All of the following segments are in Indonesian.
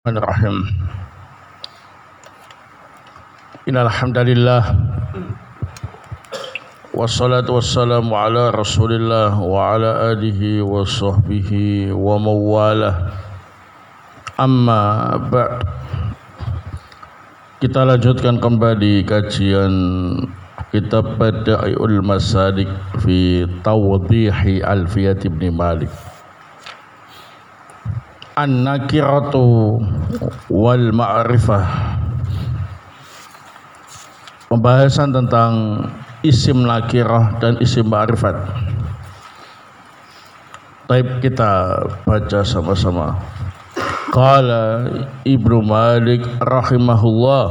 Bismillahirrahmanirrahim. Innal hamdalillah wassalatu wassalamu ala Rasulillah wa ala alihi wa sahbihi wa mawalah. Amma ba'd. Kita lanjutkan kembali kajian kitab Bada'iul Masalik fi Tawdihi Alfiyat Ibn Malik. An-nakiratu wal ma'rifah. Pembahasan tentang isim nakirah dan isim ma'rifat. Baik, kita baca sama-sama. Qala Ibnu Malik rahimahullah.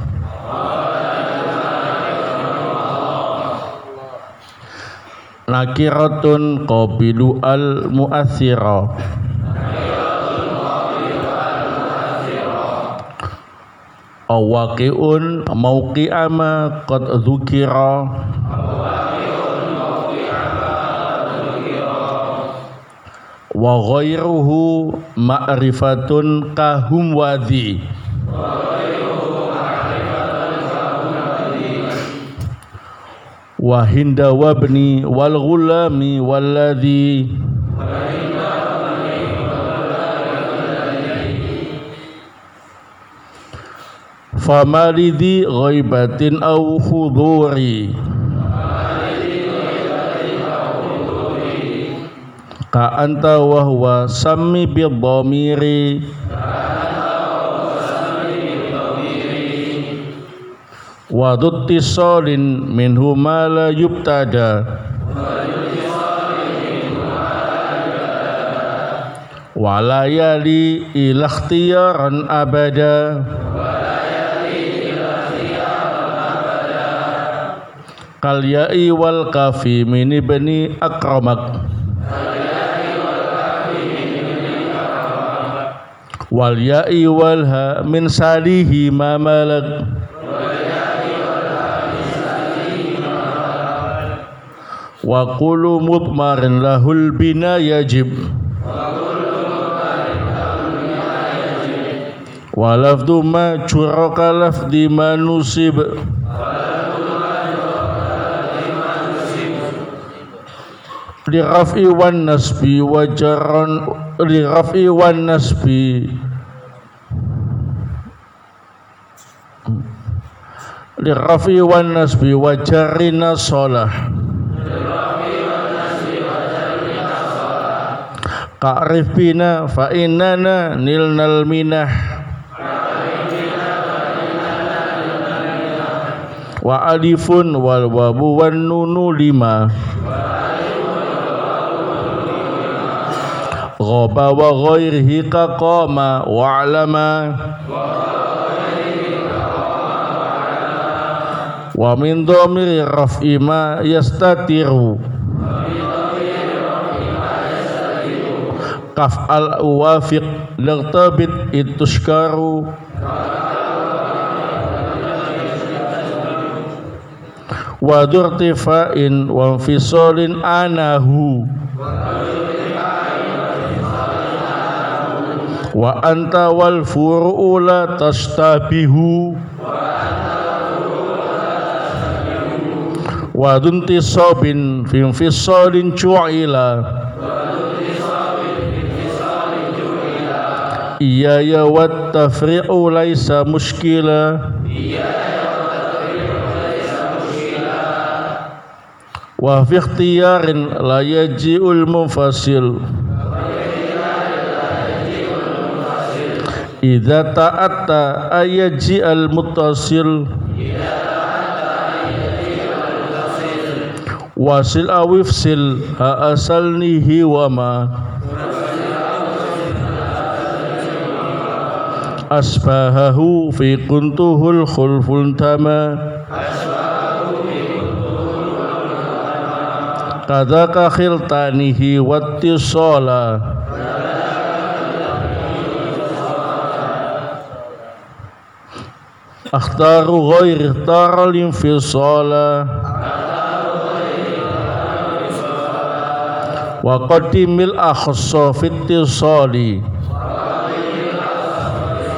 Nakiratun qabilu al-mu'athira. Awaqi'un mauqi'ama qad dzukira. Wa ghairuhu ma'rifatun kahum wadhi. Wa hinda wabni wal ghulami walladhi famalidhi ghaibatin aw huduri ka anta wa huwa sammi bidhamiri wa duttisalin minhu ma la yubtada wa la yali ila ikhtiyaran abada kal ya'i wal kafi min ibni akramak wal ya'i wal ha min salihi ma malak wa kullu mudmarin lahul bina yajib wa lafdhu ma curaka lafdi ma nusib li raf'i wan nasbi wa jarran li raf'i wan nasbi li raf'i wan nasbi wa jarrina shalah ka'rif bina fa innana nilnal minah wa alifun wal wawu wan nunu lima ghaba wa ghairihi ka qama wa alama wa min dhamiri raf'i ma yastatiru kaf al wafiq lagtabit itushkaru wa durtifa'in wa fisolin anahu wa anta wal furu'u la tastabihu wa duntisabin fi fisalin cu'ila iya ya wat tafri'u laisa muskila wa fi ikhtiyarin la yaji'ul munfasil idza ta'atta ayaji al muttasil wasil awifsil ha asalnihi wa ma asbahahu fi kuntuhul khulfun tama kadaka khiltanihi wattisala akhtaru ghair ikhtaral infisala wa qaddimil akhassa fit tisali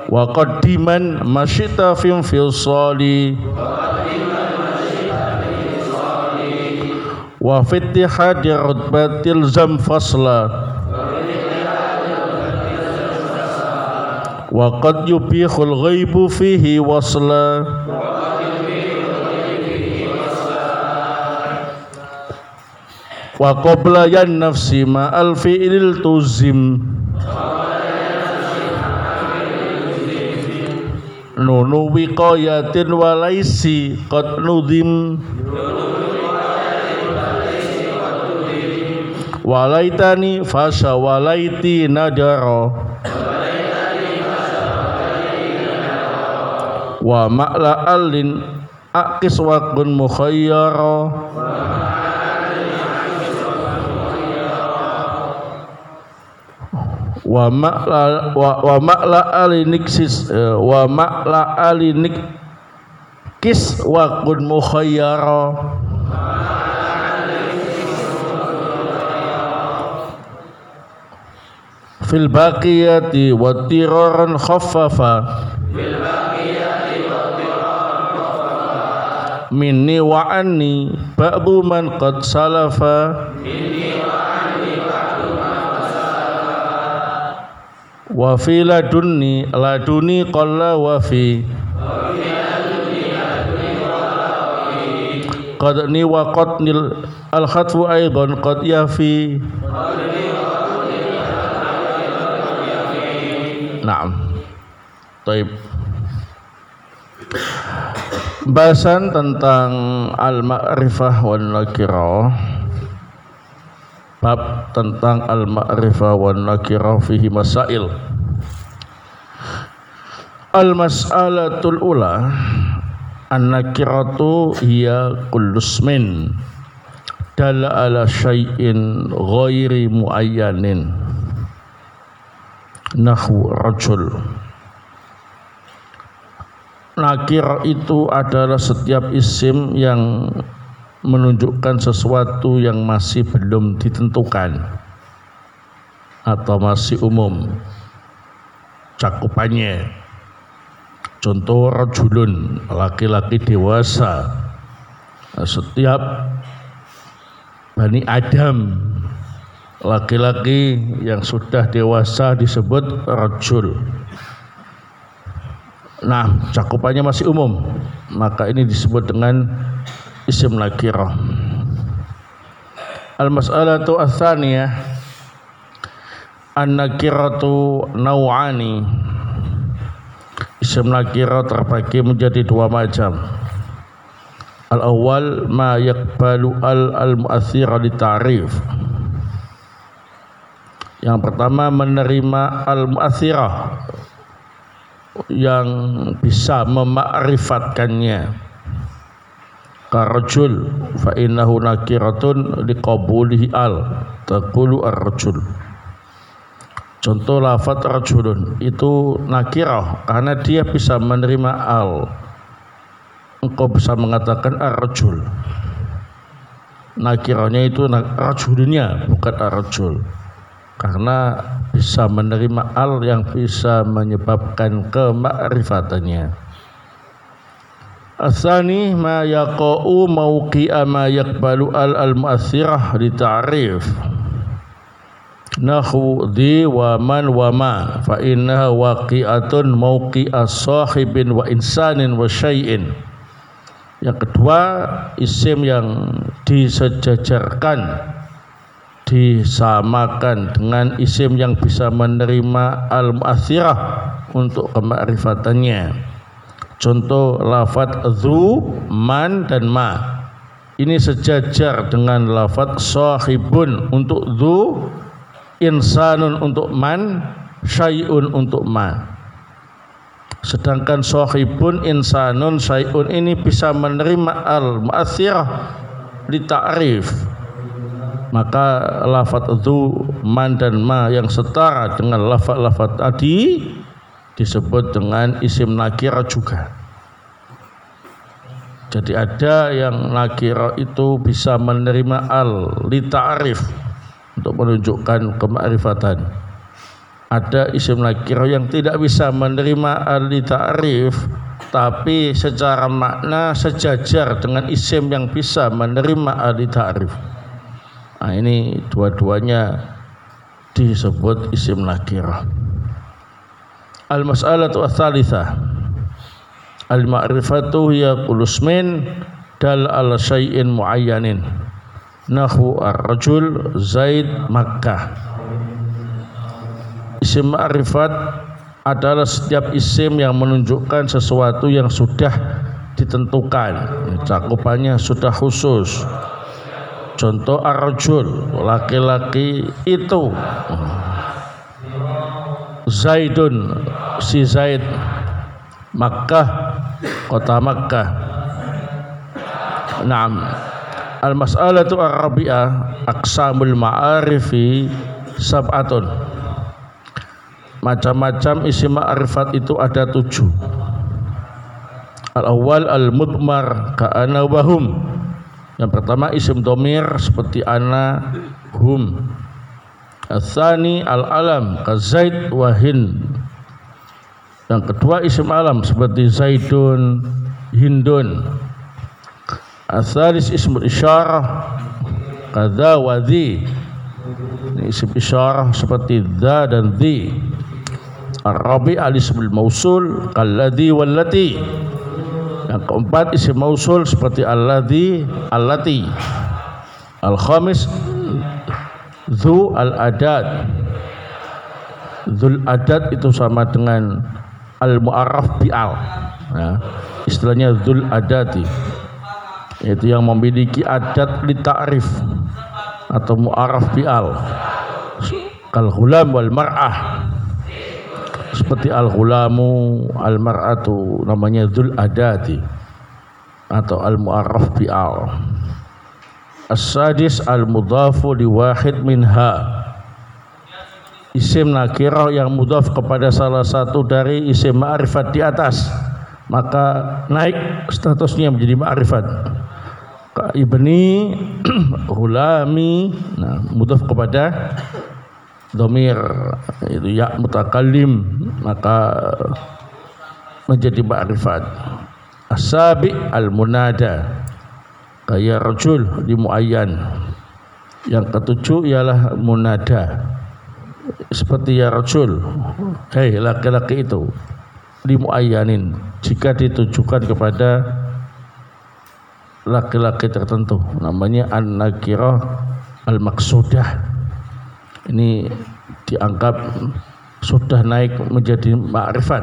wa qaddiman masyita fil fisali wa fitihadi rutbatil zam fasla wa qad yubihul ghaibu fihi wasla wa qabla yan nafsi ma al fi'lil tuzim nunu wiqayatin walaisi qad nudim walaitani fasha walaiti nadara wa ma'la alin aqis waqun mukhayyara wa ma'la aliniksis wa ma'la alinikis waqun mukhayyara fil baqiyati wa tiraran khaffafa minni wa anni ba'du man qad salafa wa fi ladunni qalla wa fi qadni wa qatnil al khatfu aidan qad yafi. Naam. Taib. Bahasan tentang al-ma'rifah wan nakirah. Bab tentang al-ma'rifah wan nakirah fihi masail. Al-mas'alatul ula an-nakiratu hiya kullu ismin dalla ala syai'in ghairi muayyanin nahwu rajul. Nakir itu adalah setiap isim yang menunjukkan sesuatu yang masih belum ditentukan atau masih umum cakupannya. Contoh rajulun, laki-laki dewasa. Setiap Bani Adam, laki-laki yang sudah dewasa disebut rajul. Nah, cakupannya masih umum, maka ini disebut dengan isim nakirah. Al-mas'alatu ats-tsaniyah an-nakiratu naw'ani. Isim nakirah terbagi menjadi dua macam. Al-awwal ma yaqbalu al-mu'athira li ta'rif. Yang pertama menerima al-mu'athirah yang bisa memakrifatkannya. Karajul fa innahu nakiratun liqabulihi al taqulu ar-rajul. Contoh lafaz rajulun itu nakirah karena dia bisa menerima al. Engkau bisa mengatakan ar-rajul. Nakirahnya itu rajulnya bukan ar-rajul. Karena bisa menerima al yang bisa menyebabkan kemakrifatannya. Asani ma yaqa'u mauqi'a ma yaqbalu al-mu'athirah li ta'rif. Nahu di wa man wa ma fa innaha waqi'atun mauqi'a sahibin wa insanin wa syai'in. Yang kedua, isim yang disejajarkan, disamakan dengan isim yang bisa menerima al-mu'athirah untuk kemakrifatannya. Contoh lafaz dzu, man dan ma. Ini sejajar dengan lafaz sahibun untuk dzu, insanun untuk man, syai'un untuk ma. Sedangkan sahibun, insanun, syai'un ini bisa menerima al-mu'athirah li ta'rif. Maka lafaz dzu, man dan ma yang setara dengan lafaz-lafaz tadi disebut dengan isim nakirah juga. Jadi ada yang nakirah itu bisa menerima al li ta'rif untuk menunjukkan kemakrifatan. ada isim nakirah yang tidak bisa menerima ahli ta'rif tapi secara makna sejajar dengan isim yang bisa menerima ahli ta'rif. Nah, ini dua-duanya disebut isim nakirah. Al-mas'alatu ats-tsalitsah al-ma'rifatu hiya kullu ismin dal ala syai'in muayyanin nahu ar-rajul Zaid Makkah. Isim ma'rifat adalah setiap isim yang menunjukkan sesuatu yang sudah ditentukan, cakupannya sudah khusus. Contoh ar-rajul, laki-laki itu. Zaidun, si Zaid. Makkah, kota Makkah. Naam. Al-mas'alatu ar-rabi'ah aqsamul ma'arifi sab'atun. Macam-macam isim ma'rifat itu ada 7. Al-awwal al-mudmar ka'ana wa hum. Yang pertama isim dhamir seperti ana, hum. Al-tsani al-alam ka Zaid wa Hind. Yang kedua isim alam seperti Zaidun, Hindun. Al-tsalis ismul isyarah kadza wa dhi. Ini isim isyarah seperti dza dan dhi. Ar-rabi' al-ismul mausul kalladzi wallati. Yang keempat isim mausul seperti alladzi, allati. Al-khamis dzu al-adad. Dzul adad itu sama dengan al-mu'arraf bi'al. Ya, istilahnya dzul adati. Itu yang memiliki adat li ta'rif atau mu'arraf bi'al. Kal ghulam wal mar'ah. Seperti al-ghulamu, al-mar'atu, namanya dzul adati atau al-mu'arraf bi'al. As-sadis al-mudhafu li wahid minha. Isim nakirah yang mudhaf kepada salah satu dari isim ma'rifat di atas, maka naik statusnya menjadi ma'rifat. Ka ibni, ghulami, nah mudhaf kepada dhamir itu ya mutakallim, maka menjadi ma'rifat. As-sabi al-munada kaya rajul di muayyan. Yang ketujuh ialah munada seperti ya rajul, hei laki-laki itu, di muayyanin jika ditujukan kepada laki-laki tertentu, namanya an-nakirah al-maqsudah. Ini dianggap sudah naik menjadi ma'rifat.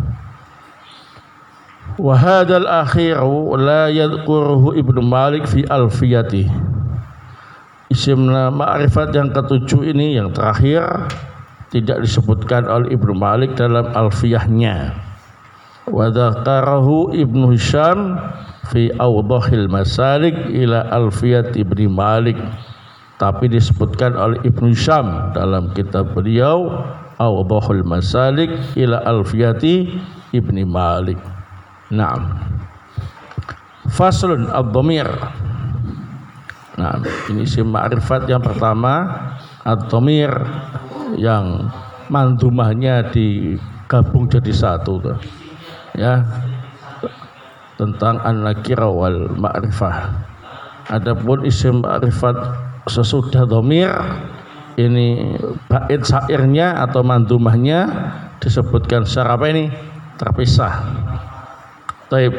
Wa hadzal akhiru la yadhkuruhu Ibnu Malik fi alfiyati. Isim ma'rifat yang ketujuh ini yang terakhir tidak disebutkan oleh Ibnu Malik dalam alfiyahnya. Wa dzakarahu Ibnu Hisham fi awdahil masalik ila alfiyat Ibnu Malik. Tapi disebutkan oleh Ibnu Hisham dalam kitab beliau Awdahul Masalik ila Alfiyati Ibni Malik. Naam. Faslun ad-dhamir. Nah, ini isim ma'rifat yang pertama, ad-dhamir yang mandumahnya digabung jadi satu tuh. Ya. Tentang an-nakirah wal ma'rifah. Adapun isim ma'rifat sesudah dhamir ini bait syairnya atau mandumahnya disebutkan secara apa ini? Terpisah. Taib.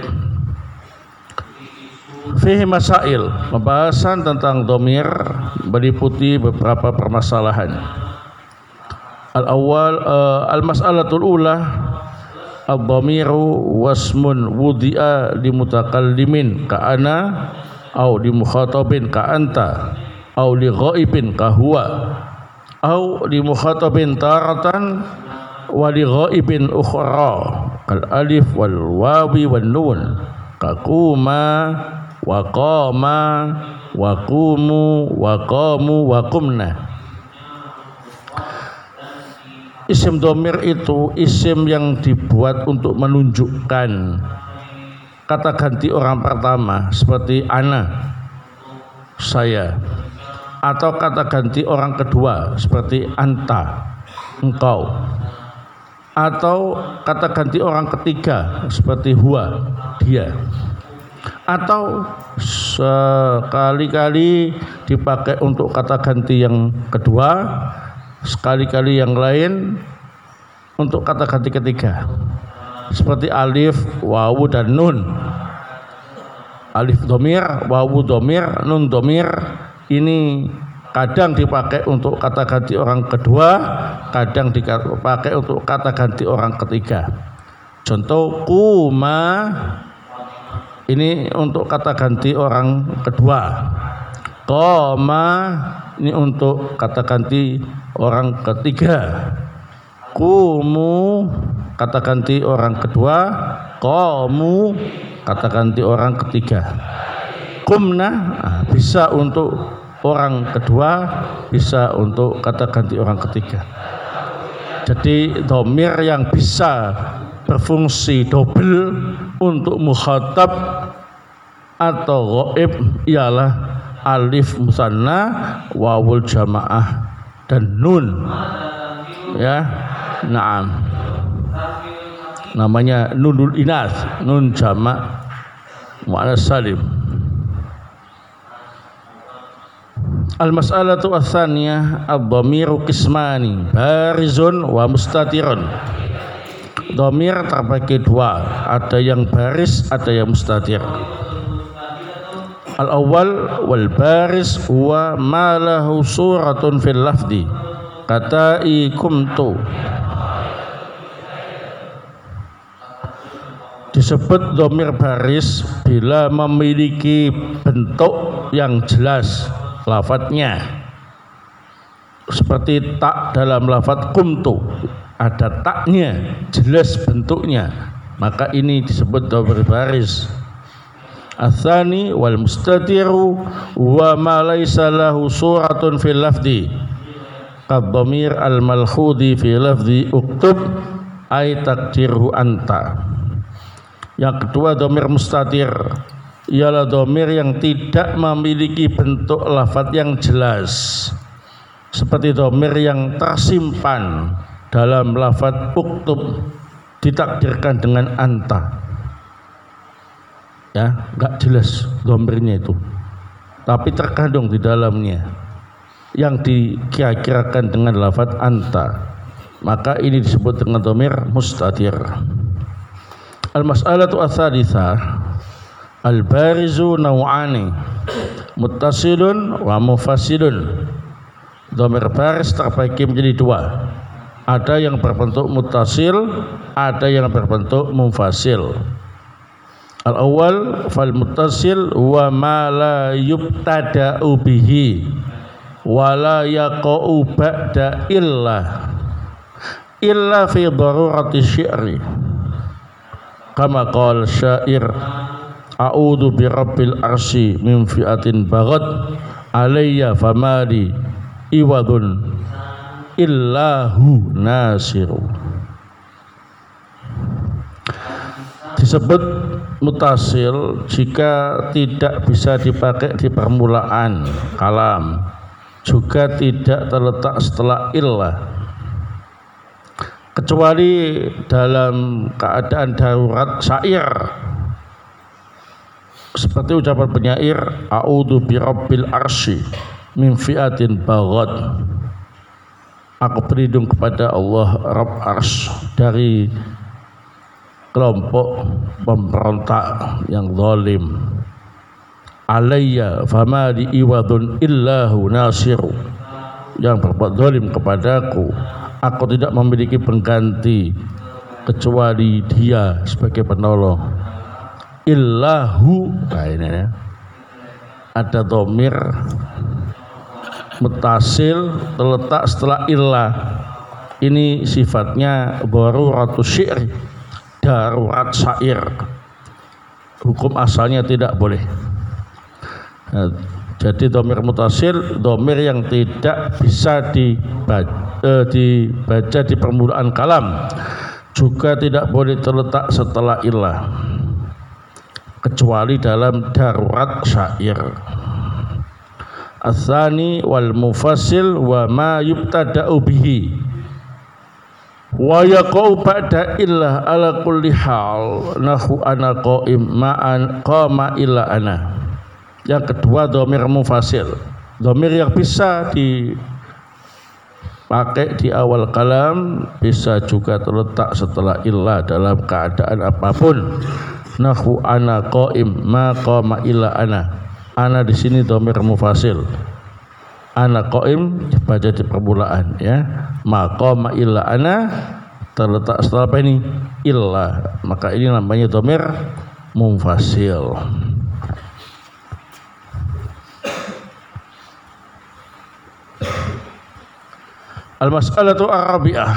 Fihi masail, pembahasan tentang dhamir meliputi beberapa permasalahan. Al-awwal al-mas'alatul ula ad-dhamiru wasmun wudi'a li mutakallimin ka ana au li mukhatabin ka anta au li ghaibin ka huwa au li mukhatabin taratan wa li ghaibin ukhra kal alif wal wawi wan nun ka kuma wa qama wa qumu wa qamu wa qumna. Isim dhamir itu isim yang dibuat untuk menunjukkan kata ganti orang pertama seperti ana, saya, atau kata ganti orang kedua seperti anta. engkau, atau kata ganti orang ketiga seperti huwa, dia, atau sekali-kali dipakai untuk kata ganti yang kedua, sekali-kali yang lain untuk kata ganti ketiga seperti alif, wawu dan nun. Alif domir, wawu domir, nun domir, ini kadang dipakai untuk kata ganti orang kedua, kadang dipakai untuk kata ganti orang ketiga. Contoh kuma, ini untuk kata ganti orang kedua. Qoma, ini untuk kata ganti orang ketiga. Kumu, kata ganti orang kedua. Qamu, kata ganti orang ketiga. Kumna, bisa untuk orang kedua, bisa untuk kata ganti orang ketiga. Jadi dhamir yang bisa berfungsi double untuk mukhatab atau ghaib ialah alif musanna, wawul jamaah dan nun. Ya, na'am. Namanya nunul inas, nun jamak muannas salim. Al-mas'alatu ats-tsaniyah ad-dhamiru qismani barizun wa mustatirun. Dhamir terbagi dua, ada yang baris, ada yang mustatir. Al-awwal wal baris huwa ma lahu suratun fil lafzi kata'i kumtu. Disebut dhamir baris bila memiliki bentuk yang jelas lafadznya, seperti tak dalam lafadz kumtu, ada taknya, jelas bentuknya, maka ini disebut dhamir baris. Ats-tsani wal mustatiru wa ma laisa lahu suratun fil lafzi kadhamir al malkhudi fi lafzi uktub ay takdirhu anta. Yang kedua dhamir mustatir ialah dhamir yang tidak memiliki bentuk lafadz yang jelas, seperti dhamir yang tersimpan dalam lafadz uktub, ditakdirkan dengan anta. Ya, enggak jelas dhamirnya itu, tapi terkandung di dalamnya yang dikira-kirakan dengan lafadz anta, maka ini disebut dengan dhamir mustatir. Al-mas'alatu ats-tsalitsah al-barizu naw'ani muttasilun wa mufasilun. Dhamir baris terbagi menjadi dua, ada yang berbentuk muttasil, ada yang berbentuk mufasil. Al-awwal fal muttasil wa ma la yubtada'u bihi wa la yaqa'u ba'da illa fi darurati syi'ri, kama qala syair a'udzu bi rabbil arsy min fi'atin baghat alayya famali iwadun illahu nasiru. Disebut mutasil jika tidak bisa dipakai di permulaan kalam, juga tidak terletak setelah illah, kecuali dalam keadaan darurat syair, seperti ucapan penyair a'udzu bi rabbil arsy min fi'atin baghat, aku berlindung kepada Allah Rabb Arsy dari kelompok pemberontak yang zalim. Alayya famali iwadun illahu nasiru, yang berbuat zalim kepadaku, aku tidak memiliki pengganti kecuali dia sebagai penolong. Illahu, nah ini ya, ada dhamir mutasil terletak setelah illah. Ini sifatnya daruratus syi'r, darurat syair. Hukum asalnya tidak boleh. Nah, jadi dhamir mutasil, dhamir yang tidak bisa dibaca di permulaan kalam, juga tidak boleh terletak setelah illah, kecuali dalam darurat syair. Ats-tsani wal mufassil wa ma yubtada'u bihi Wa yaqau ba'da illa ala kulli hal nahu ana qaim ma'an qama illa ana. Yang kedua dhamir mufasil, dhamir yang bisa dipakai di awal kalam, bisa juga terletak setelah illa dalam keadaan apapun. Nahu ana qaim ma qama illa ana. Ana di sini dhamir mufasil. Ana qaim dibaca di permulaan ya. Maqama illa ana terletak setelah apa ini? Illa. Maka ini namanya dhamir munfasil. Al-mas'alatu ar-rabi'ah.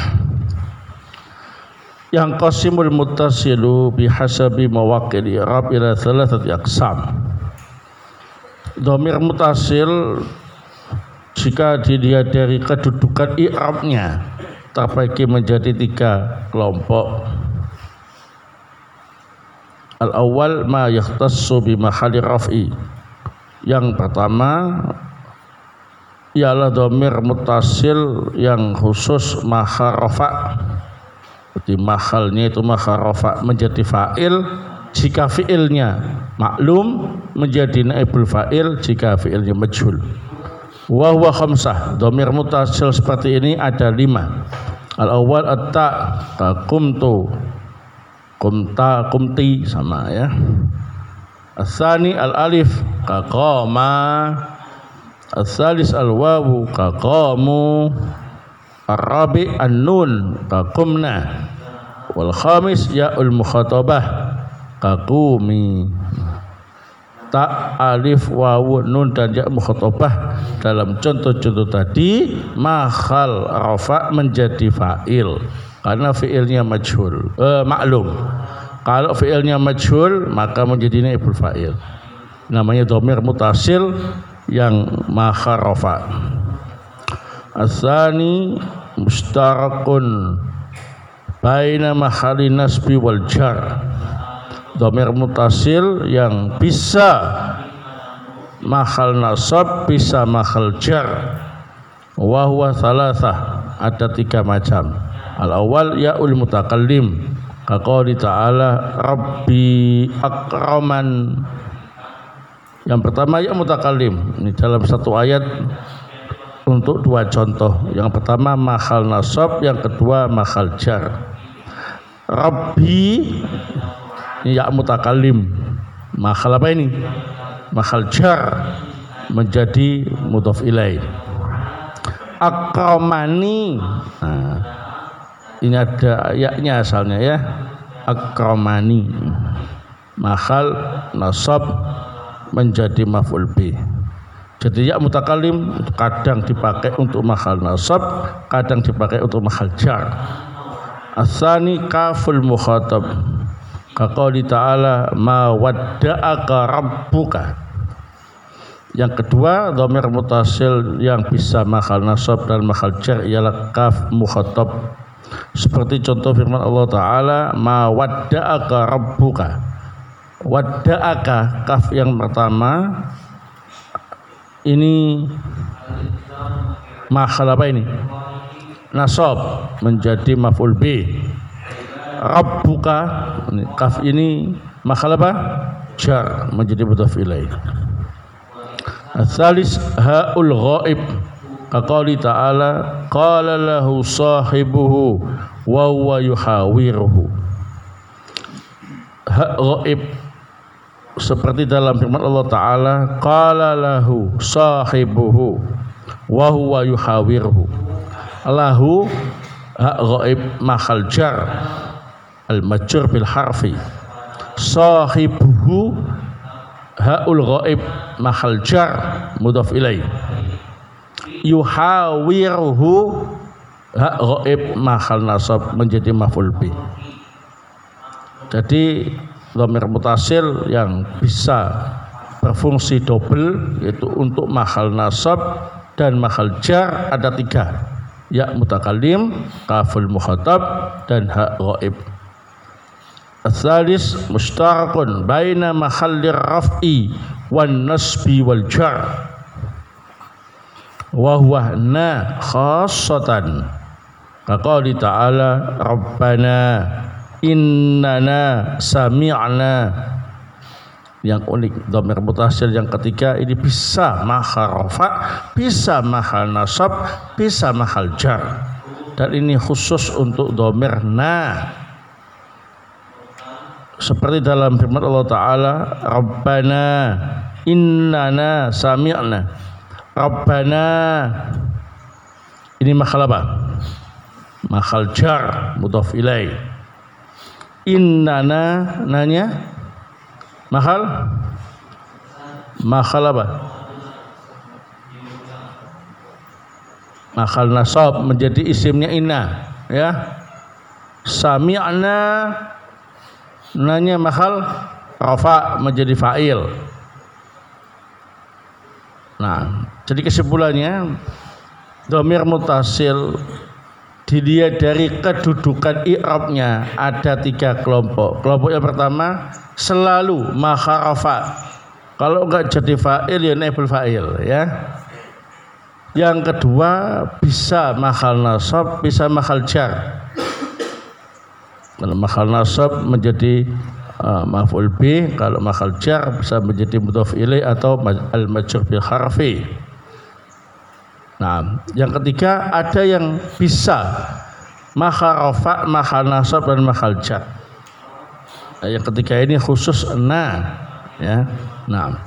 Yang qasimul muttasilu bihasabi mawaqil i'rab ila thalathati aqsam. Dhamir muttasil jika dilihat dari kedudukan i'rabnya terbagi menjadi 3 kelompok. Al-awwal ma yakhtassu bi mahalli raf'i. Yang pertama ialah dhamir muttasil yang khusus mahal rafa'. Di mahalnya itu mahal rafa' menjadi fa'il jika fi'ilnya maklum, menjadi naibul fa'il jika fi'ilnya majhul. Wa huwa khamsah. Dhamir muttasil seperti ini ada 5. Al-awwal at-ta, qumtu, qumta, qumti sama ya. Al-tsani al-alif, qama. Al-tsalis al-wawu, qamu. Ar-rabi an-nun, qumna. Wal khamis ya'ul mukhatabah, qumi. Ta, alif, wawu, nun dan ya mukhatabah dalam contoh-contoh tadi mahal rafa menjadi fa'il karena fi'ilnya majhul, maklum. Kalau fi'ilnya majhul maka menjadi naibul fa'il. Namanya dhamir muttasil yang mahal rafa. Asani mustarakun baina mahali nasbi wal jar. Dhamir muttasil yang bisa mahal nasab, bisa mahal jar. Wa huwa thalathah, ada 3 macam. Al-awwal ya'ul mutakallim, kaqouli ta'ala rabbi akraman. Yang pertama ya mutakallim. Ini dalam satu ayat untuk 2 contoh. Yang pertama mahal nasab, yang kedua mahal jar. Rabbi ya mutakallim, mahal apa ini? Mahal jar menjadi mudhaf ilaih. Akramani, nah, ini ada ayatnya asalnya ya. Akramani mahal nasab menjadi maf'ul bih. Jadi ya mutakallim kadang dipakai untuk mahal nasab, kadang dipakai untuk mahal jar. Asani kaful mukhatab, kaqouli ta'ala ma wadda'aka rabbuka. Yang kedua dhamir muttasil yang bisa mahal nasab dan mahal jar ialah kaf mukhatab. Seperti contoh firman Allah Ta'ala ma wadda'aka rabbuka. Wadda'aka, kaf yang pertama ini mahal apa ini? Nasab menjadi maf'ul bih. Rabbuka, kaf ini mahal apa? Jar menjadi mudhaf ilaih. Al-tsalis ha'ul ghaib, kaqouli ta'ala qala lahu sahibuhu wa huwa yuhawiruhu. Ha' ghaib seperti dalam firman Allah Ta'ala qala lahu sahibuhu wa huwa yuhawiruhu. Lahu ha' ghaib mahal jar al-majrur bil harfi. Sahibuhu ha'ul ghaib mahal jar mudhaf ilaih. Yuhawiruhu ha' ghaib mahal nasab menjadi maf'ul bih. Jadi dhamir muttasil yang bisa berfungsi double yaitu untuk mahal nasab dan mahal jar ada 3. Ya mutakallim, kaful mukhatab dan ha' ghaib. Al-tsalis mustarakun baina mahallir raf'i wan nasbi wal jar wa huwa na khassatan. Kaqali ta'ala Rabbana innana sami'na. Yang unik dhamir mutasil yang ketiga ini bisa mahal rafa, bisa mahal nasab, bisa mahal jar, dan ini khusus untuk dhamir na. Seperti dalam firman Allah Ta'ala Rabbana innana sami'na. Rabbana ini mahal apa? Mahal jar mudhaf ilaih. Innana nanya mahal apa? Mahal nasab menjadi isimnya inna, ya. Sami'na nanya mahal rafa menjadi fa'il. Nah, jadi kesimpulannya dhamir mutasil dilihat dari kedudukan i'rabnya ada 3 kelompok. Kelompok yang pertama selalu mahal rafa. Kalau enggak jadi fa'il ya naibul fa'il, ya. Yang kedua bisa mahal nasab, bisa mahal jar. Kalau mahal nasab menjadi maf'ul bih, kalau mahal jar bisa menjadi mudhaf ilaih atau al-majrur bil harfi. Nah, yang ketiga ada yang bisa mahal rafa, mahal nasab dan mahal jar. Nah, yang ketiga ini khusus na, ya. Nah,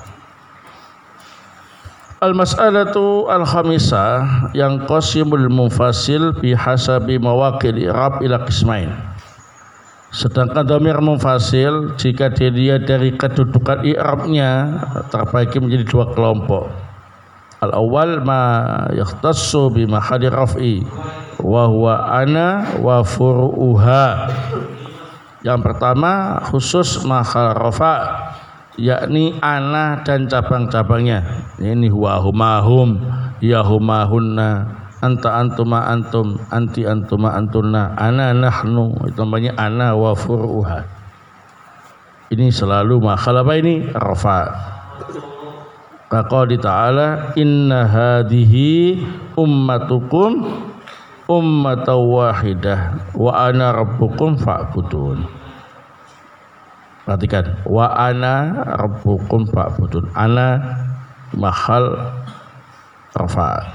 al-mas'alatu al-khamisah yang qasimul munfasil bihasabi mawaqil i'rab ila qismain. Sedangkan dhamir munfasil jika dilihat dari kedudukan i'rabnya terbagi menjadi 2 kelompok. Al-awwal ma yakhtassu bi mahalli raf'i wa huwa ana wa furu'uha. Yang pertama khusus mahal rafa, yakni ana dan cabang-cabangnya. Ini huwa humahum, ya humahunna, anta antuma antum, anti antuma antunna, ana nahnu. Itu namanya ana wa furu'uha. Ini selalu mahal apa ini? Rafa. Qala ta'ala inna hadhihi ummatukum ummatan wahidah wa ana rabbukum fa'budun. Perhatikan, wa ana rabbukum fa'budun. Ana mahal rafa.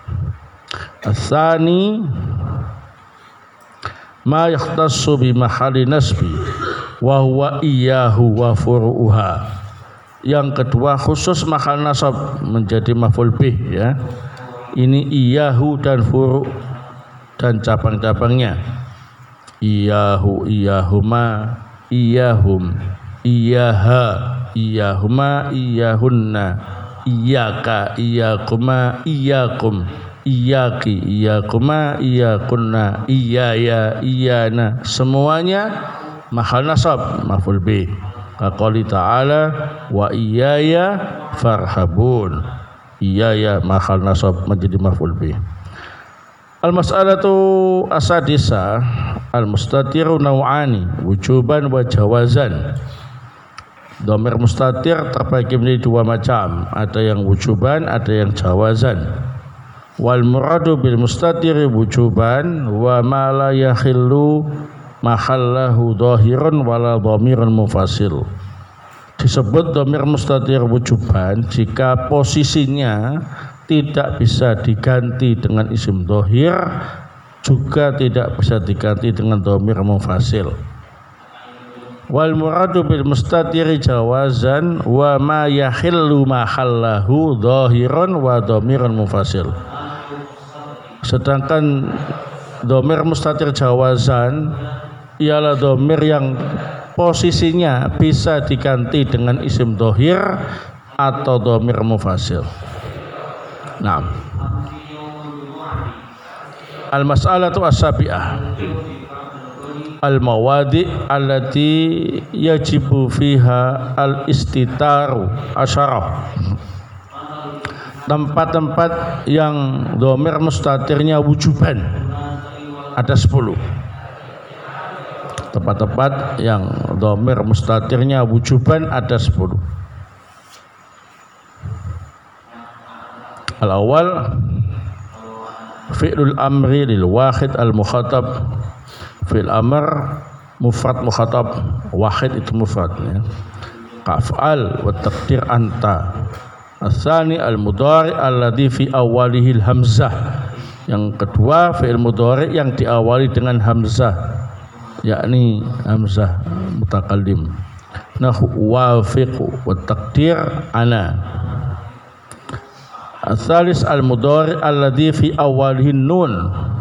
Asani ma yakhtassu bi mahali nasbi wa huwa iyyahu wa furu'uha. Yang kedua khusus mahal nasab menjadi maf'ul bih, ya. Ini iyyahu dan furu' dan cabang-cabangnya. Iyyahu, iyyahuma, iyyahum, iyyaha, iyyahuma, iyyahunna, iyyaka, iyyakuma, iyyakum, iyyaki, iyyakuma, iyyakunna, iyyaya, iyyana. Semuanya mahal nasab maf'ul bih. Qali ta'ala wa iyaya farhabun. Iyaya mahal nasab menjadi maf'ul bih. Al-mas'alatu asadisa al-mustatiru naw'ani wujuban wa jawazan. Dhamir mustatir terbagi menjadi 2 macam, ada yang wujuban, ada yang jawazan. Wal muradu bil mustatiri wujuban wa ma la yakhillu mahallahu dhahirun wala dhamirun mufasil. Disebut dhamir mustatir wujuban jika posisinya tidak bisa diganti dengan isim dhahir, juga tidak bisa diganti dengan dhamir mufasil. Wal muradu bil mustatiri jawazan wa ma yahillu mahallahu dhahirun wa dhamirun mufasil. Sedangkan dhamir mustatir jawazan ialah dhamir yang posisinya bisa diganti dengan isim dhahir atau dhamir mufasil. Nah, al-mas'alatu as-sabi'ah al-mawadi' allati yajibu fiha al-istitaru asyarah. Tempat-tempat yang dhamir mustatirnya wujuban ada 10. Tempat-tempat yang dhamir mustatirnya wujuban ada 10. Al-awwal fi'lul amri lil wahid al mukhatab. Fi'l amr mufrad mukhatab, wahid itu mufrad ya. Ka'f'al wa taqdir anta. Asani al mudhari alladhi fi awwalihi al hamzah. Yang kedua fi'il mudhari yang diawali dengan hamzah, yakni hamzah mutakallim. Nahu wafiqu wa taqdir ana. Asalis al mudhari alladhi fi awwalihi nun.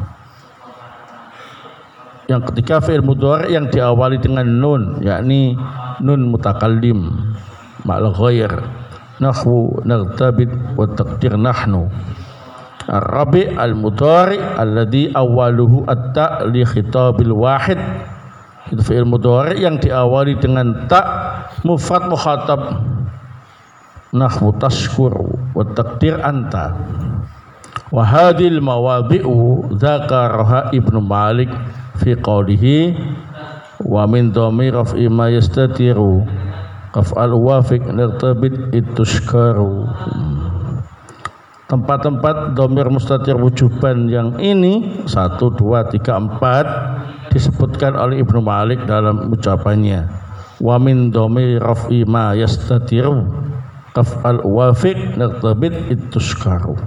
Yang ketiga fi'il mudhari yang diawali dengan nun, yakni nun mutakallim ma'al ghair. Nahwu nagtabid wa taqdir nahnu. Ar-rabi al-mudhari alladhi awwaluhu at-ta' li khitabil wahid. Itu fi'il mudhari yang diawali dengan ta' mufrad mukhatab. Nahwu tashkur wa taqdir anta. Wa hadhil mawadhi'u dzakaraha Ibnu Malik fi qawlihi wa min dhamir raf'i ma yastatiru qaf'al wafiq nirtabit itushkaru. Tempat-tempat dhamir mustatir wujuban yang ini 1, 2, 3, 4 disebutkan oleh Ibnu Malik dalam ucapannya wa min dhamir raf'i ma yastatiru qaf'al wafiq nirtabit itushkaru.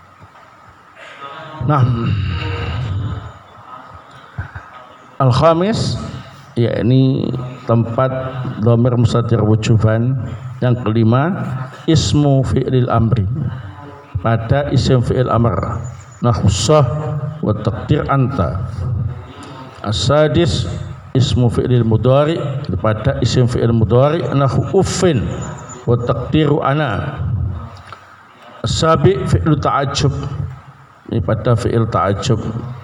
Nah, al-khamis yakni tempat dhamir mustatir wujuban yang kelima ismu fi'lil amri, pada isim fi'il amr. Nahusah wa taqdir anta. As-sadis ismu fi'lil mudhari, pada isim fi'il mudhari. Nahu uffin wa taqdiru ana. As-sabi fi'lu ta'ajjub, pada fi'il ta'ajjub.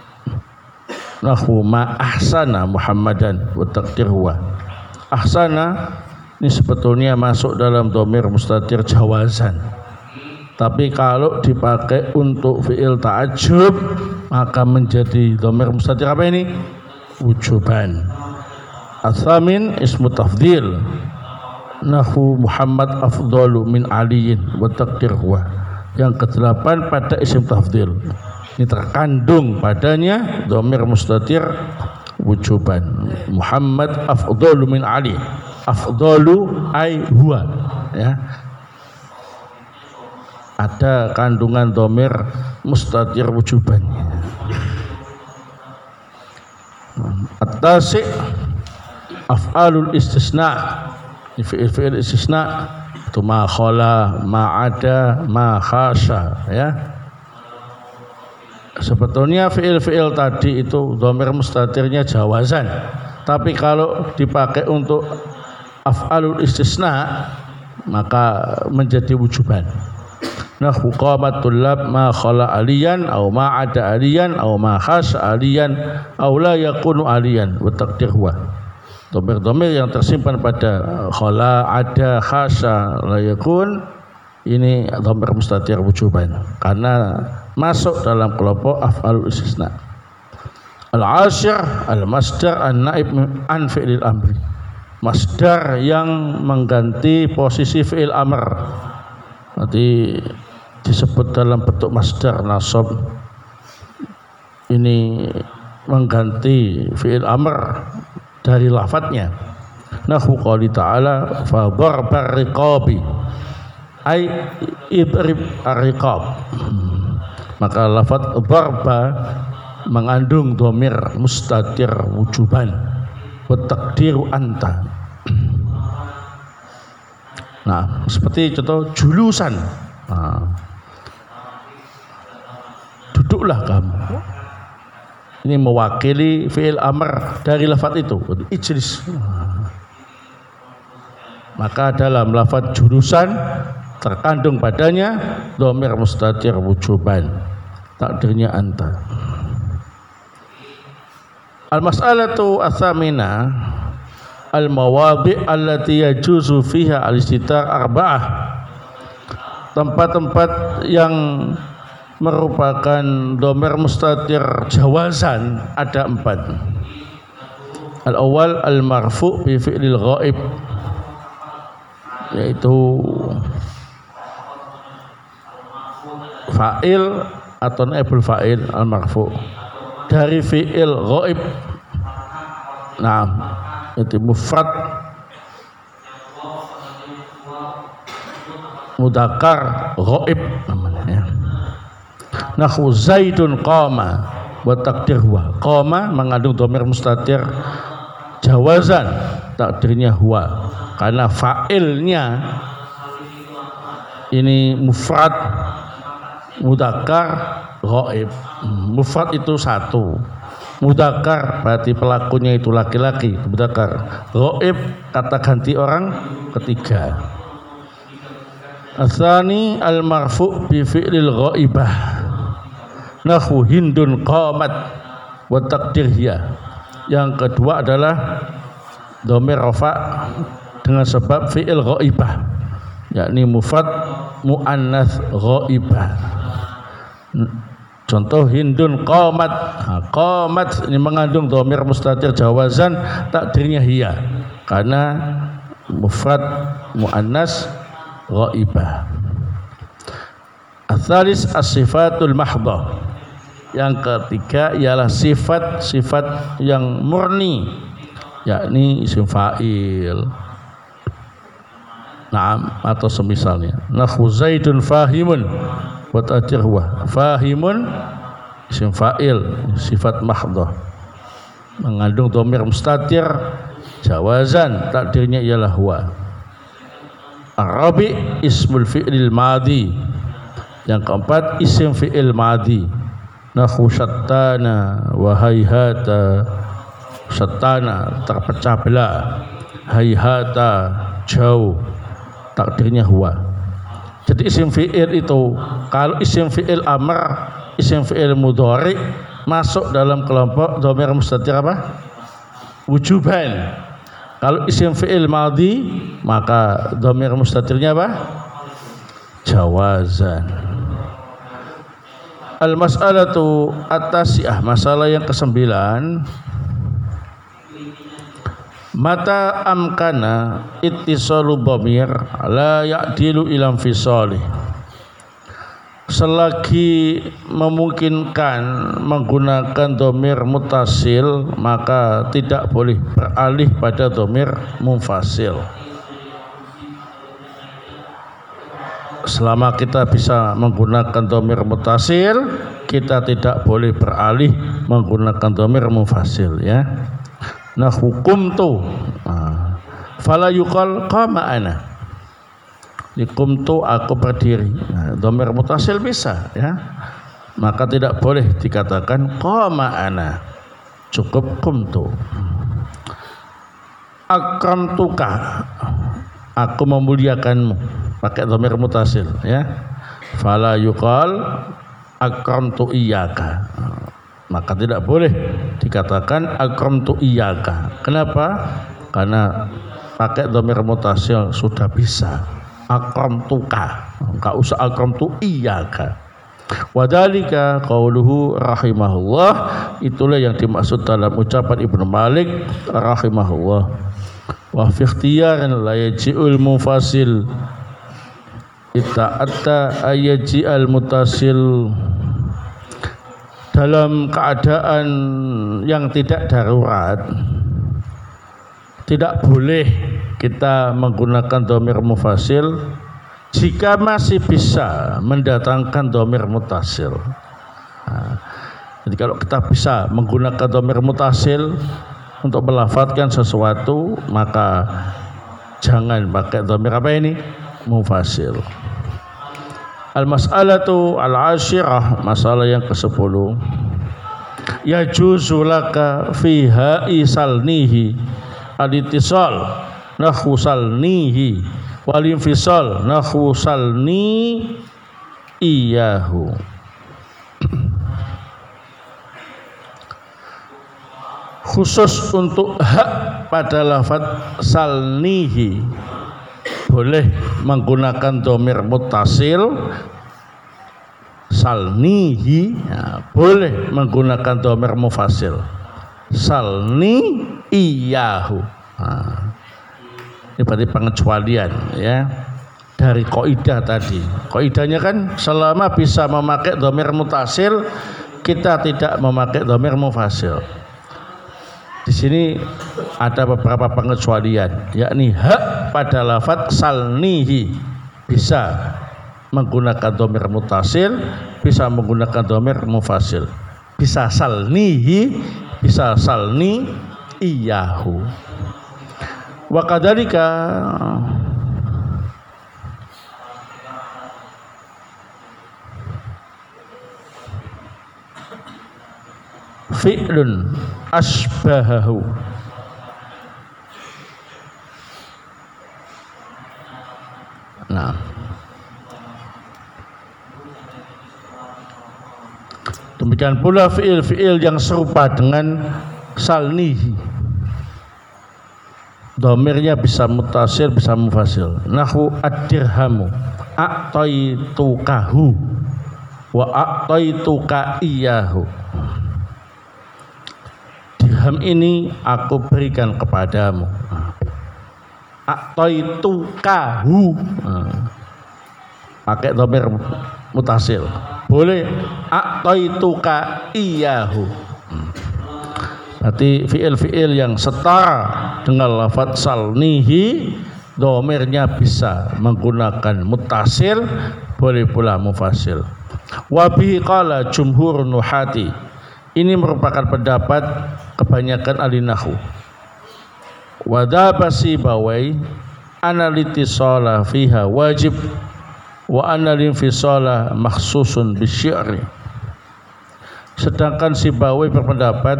Nahu ma ahsana Muhammadan wa taqdir huwa. Ahsana ini sebetulnya masuk dalam dhamir mustatir jawazan, tapi kalau dipakai untuk fi'il ta'ajjub maka menjadi dhamir mustatir apa ini? Wujuban. As-samin ismu tafdhil. Nahu Muhammad afdalu min aliyin wa taqdir huwa. Yang ke-8 pada isim tafdhil, ini terkandung padanya dhamir mustatir wujuban. Muhammad afdalu min Ali. Afdalu ai huwa ya. Ada kandungan dhamir mustatir wujubannya. At-tasi af'alul istisna. Fi'il istisna itu ma khala, ma ada, ma khasha ya. Sebetulnya fi'il tadi itu dhamir mustatirnya jawazan, tapi kalau dipakai untuk af'alul istisna maka menjadi wujuban. Nahu qamatul lab ma khala aliyan aw ma ada aliyan aw ma khasha aliyan aw la yakunu aliyan wa taqdir huwa. Dhamir-dhamir yang tersimpan pada khala, ada, khasha, la yakun, ini dhamir mustatir wujuban karena masuk dalam kelompok af'alul istisna. Al-ashir al-masdar an-naib an fi'lil amri. Masdar yang mengganti posisi fi'il amr. Nanti disebut dalam bentuk masdar nasab. Ini mengganti fi'il amr dari lafadznya. Nahu qouli ta'ala fa darbar riqabi ay idrib ar-riqab. Maka lafadz darba mengandung dhamir mustatir wujuban wa taqdiru anta. Nah, seperti contoh julusan. Nah, duduklah kamu. Ini mewakili fi'il amr dari lafadz itu, ijlis. Maka dalam lafadz julusan terkandung padanya dhamir mustatir wujuban, takdirnya anta. Al-mas'alatu ats-tsamina al-mawadhi' allati yajuzu fiha al-istitar arba'ah. Tempat-tempat yang merupakan dhamir mustatir jawazan ada 4. Al-awwal al-marfu' bi fi'lil ghaib, yaitu fa'il atau naibul fa'il al-marfu dari fi'il ghaib. Nah, itu mufrad mudzakkar ghaib namanya. Nahwu Zaidun qama wa takdir huwa. Qama mengandung dhamir mustatir jawazan, takdirnya huwa karena fa'ilnya ini mufrad mudzakkar ghaib. Mufrad itu satu, mudzakkar berarti pelakunya itu laki-laki, mudzakkar. Ghaib kata ganti orang ketiga. Asani al-marfu bi fi'lil ghaibah. Nahwu Hindun qamat wa takdir hiya. Yang kedua adalah dhamir rafa dengan sebab fi'il ghaibah, yakni mufrad muannats ghaibah. Contoh Hindun qamat. Nah, qamat ini mengandung dhamir mustatir jawazan, takdirnya hiya karena mufrad muannats ghaibah. Ats-tsalis as-sifatul mahdhah. Yang ketiga ialah sifat-sifat yang murni, yakni isim fa'il. Naam atau semisalnya. Nahwu Zaidun fahimun wa ta'tir huwa. Fahimun isim fa'il, sifat mahdhah. Mengandung dhamir mustatir jawazan, takdirnya ialah huwa. Arabi ismul fi'il madhi. Yang keempat isim fi'il madhi. Nahwu syattana wa hayhata. Syattana terpecah belah, hayhata jauh, takdirnya huwa. Jadi isim fi'il itu kalau isim fi'il amr, isim fi'il mudhari masuk dalam kelompok dhamir mustatir apa? Wujuban. Kalau isim fi'il madhi maka dhamir mustatirnya apa? Jawazan. Al-mas'alatu at-tasi'ah, masalah yang ke-9. Mata amkana ittisalu dhamir la ya'dilu ila infisali. Selagi memungkinkan menggunakan dhamir muttasil maka tidak boleh beralih pada dhamir munfasil. Selama kita bisa menggunakan dhamir muttasil, kita tidak boleh beralih menggunakan dhamir munfasil, ya. Nah, hukum tu fala yuqal qama ana. Hukum tu aku berdiri. Nah, dhamir muttasil bisa, ya. Maka tidak boleh dikatakan qama ana. Cukup qumtu. Akramtuka, aku memuliakanmu. Pakai dhamir muttasil, ya. Fala yuqal akramtu iyyaka. Maka tidak boleh dikatakan akramtu iyyaka. Kenapa? Karena pakai dhamir muttasil sudah bisa. Akramtuka. Enggak usah akramtu iyyaka. Wadhalika qauluhu rahimahullah, itulah yang dimaksud dalam ucapan Ibnu Malik rahimahullah. Wa fi ikhtiyarin la yaji'ul mufasil ita'atta ayaji al-mutasil. Dalam keadaan yang tidak darurat tidak boleh kita menggunakan dhamir mufasil jika masih bisa mendatangkan dhamir mutasil. Jadi kalau kita bisa menggunakan dhamir mutasil untuk melafadzkan sesuatu, maka jangan pakai dhamir apa ini? Mufasil. Al-mas'alatu al-ashirah, masalah yang ke-10. Yajuzu laka fi ha'i salnihi al-ittisal nahwu salnihi wal infisal nahwu salni iyahu. Khusus untuk hak pada lafaz salnihi boleh menggunakan dhamir muttasil. Salnihi ya, boleh menggunakan dhamir mufasil. Salni iyahu. Ini berarti pengecualian, ya. dari kaidah tadi. Kaidahnya kan selama bisa memakai dhamir mutasil, kita tidak memakai dhamir mufasil. Di sini ada beberapa pengecualian, yakni hak pada lafadz salnihi bisa menggunakan dhamir mutasil, bisa menggunakan dhamir mufasil. Bisa salnihi, bisa salni iyahu. Wa kadzalika fi'lun asbahahu. Nah, demikian pula fi'il-fi'il yang serupa dengan salnihi, dhamirnya bisa mutasil bisa mufasil. Nahwu ad-dirhamu a'taitukahu wa a'taituka iyahu. Dirham ini aku berikan kepadamu. A'taitukahu, pakai dhamir mutasil. Boleh a'taituka iyahu. Berarti fi'il-fi'il yang setara dengan lafadz salnihi, dhamirnya bisa menggunakan mutasil, boleh pula mufasil. Wa bihi qala jumhur nuhati. Ini merupakan pendapat kebanyakan ahli nahwu. Wa dhaba Sibawai analitisala fiha wajib wa analinfisala makhsusun bisy'ri. Sedangkan Sibawai berpendapat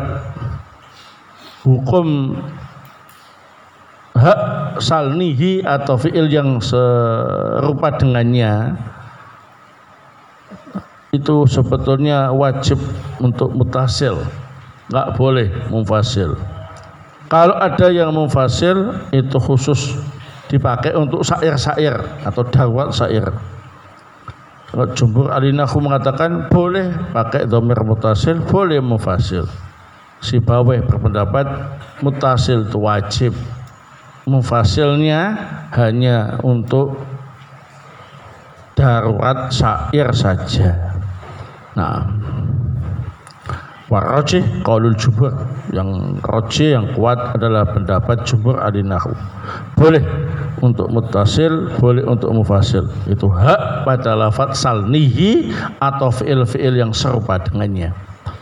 hukum hak salnihi atau fi'il yang serupa dengannya itu sebetulnya wajib untuk mutasil, nggak boleh mufasil. Kalau ada yang mufasil itu khusus dipakai untuk syair-syair atau dawat syair. Jumhur ahli nahwu mengatakan boleh pakai dhamir mutasil, boleh mufasil. Sibawai berpendapat mutasil itu wajib, mufasilnya hanya untuk darurat syair saja. Nah, warajih qaulul jumhur, yang rajih yang kuat adalah pendapat jumhur ahli nahwu. Boleh untuk mutasil, boleh untuk mufasil. Itu hak pada lafadz salnihi atau fi'il-fi'il yang serupa dengannya.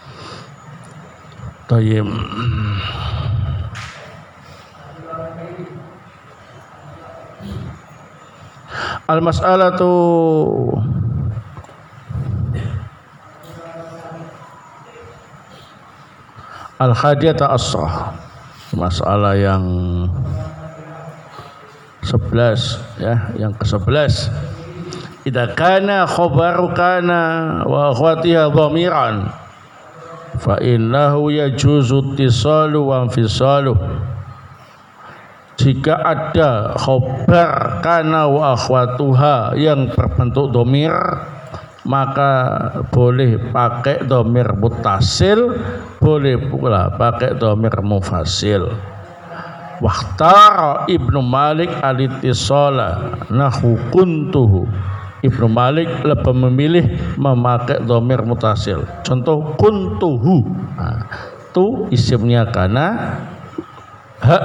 Tayyib. Al-mas'alatu al-hadiyata asrah, masalah yang 11 ya, yang ke-11. Idza kana khabaru kana wa akhwatiha dhamiran fa innahu yajuzu ittisalu wa infisalu. Jika ada khabar kana wa akhwatuha yang berbentuk dhamir, maka boleh pakai dhamir muttasil, boleh pula pakai dhamir mufasil. Wahtara Ibnu Malik al-ittisala nahwu kuntuhu. Ibnu Malik lebih memilih memakai dhamir mutasil. Contoh kuntuhu. Nah, tu isimnya kana, hak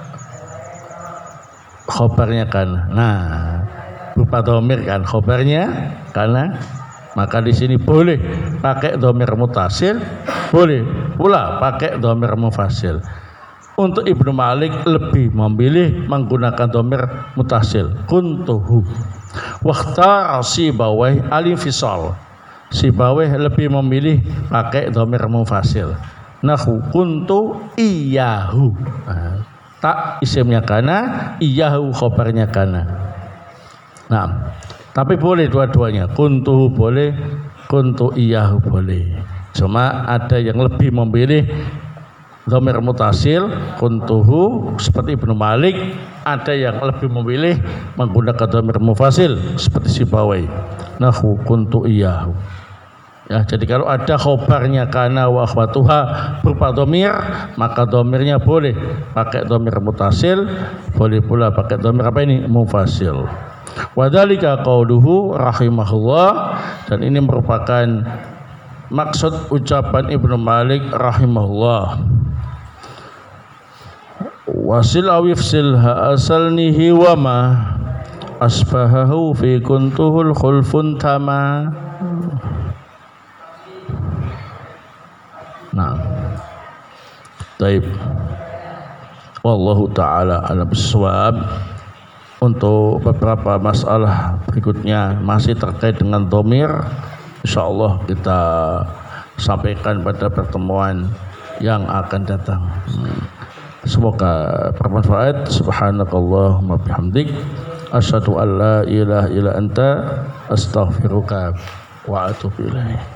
khobarnya kana. Nah, berupa dhamir kan khobarnya kana. Maka di sini boleh pakai dhamir mutasil, boleh pula pakai dhamir mufasil. Untuk Ibnu Malik lebih memilih menggunakan dhamir mutasil, kuntuhu. Wakhtara Sibawai al-infisal. Sibawai lebih memilih pakai dhamir mufasil. Nahwu kuntu iyahu. Nah, tak isimnya kana, iyahu khobarnya kana. Nah, tapi boleh dua-duanya. Kuntuhu boleh, kuntu iyahu boleh. Cuma ada yang lebih memilih dhamir mutasil, kuntuhu seperti Ibnu Malik. Ada yang lebih memilih menggunakan dhamir mufasil seperti Sibawai. Nahwu kuntu iyahu. Ya, jadi kalau ada khobarnya kana wa akhwatuha berupa dhamir, maka dhamirnya boleh pakai dhamir mutasil, boleh pula pakai dhamir apa ini? Mufasil. Wadzalika qauluhu rahimahullah, dan ini merupakan maksud ucapan Ibnu Malik rahimahullah. Wasil awifsil ha'asalnihi wa ma asbahahu fi kuntuhul khulfun tama. Nah, taib. Wallahu ta'ala alam bissawab. Untuk beberapa masalah berikutnya masih terkait dengan dhamir, insyaallah kita sampaikan pada pertemuan yang akan datang. Semoga bermanfaat. Subhanakallahumma bihamdik asyhadu an la ilaha illa anta astaghfiruka wa atubu ilaik.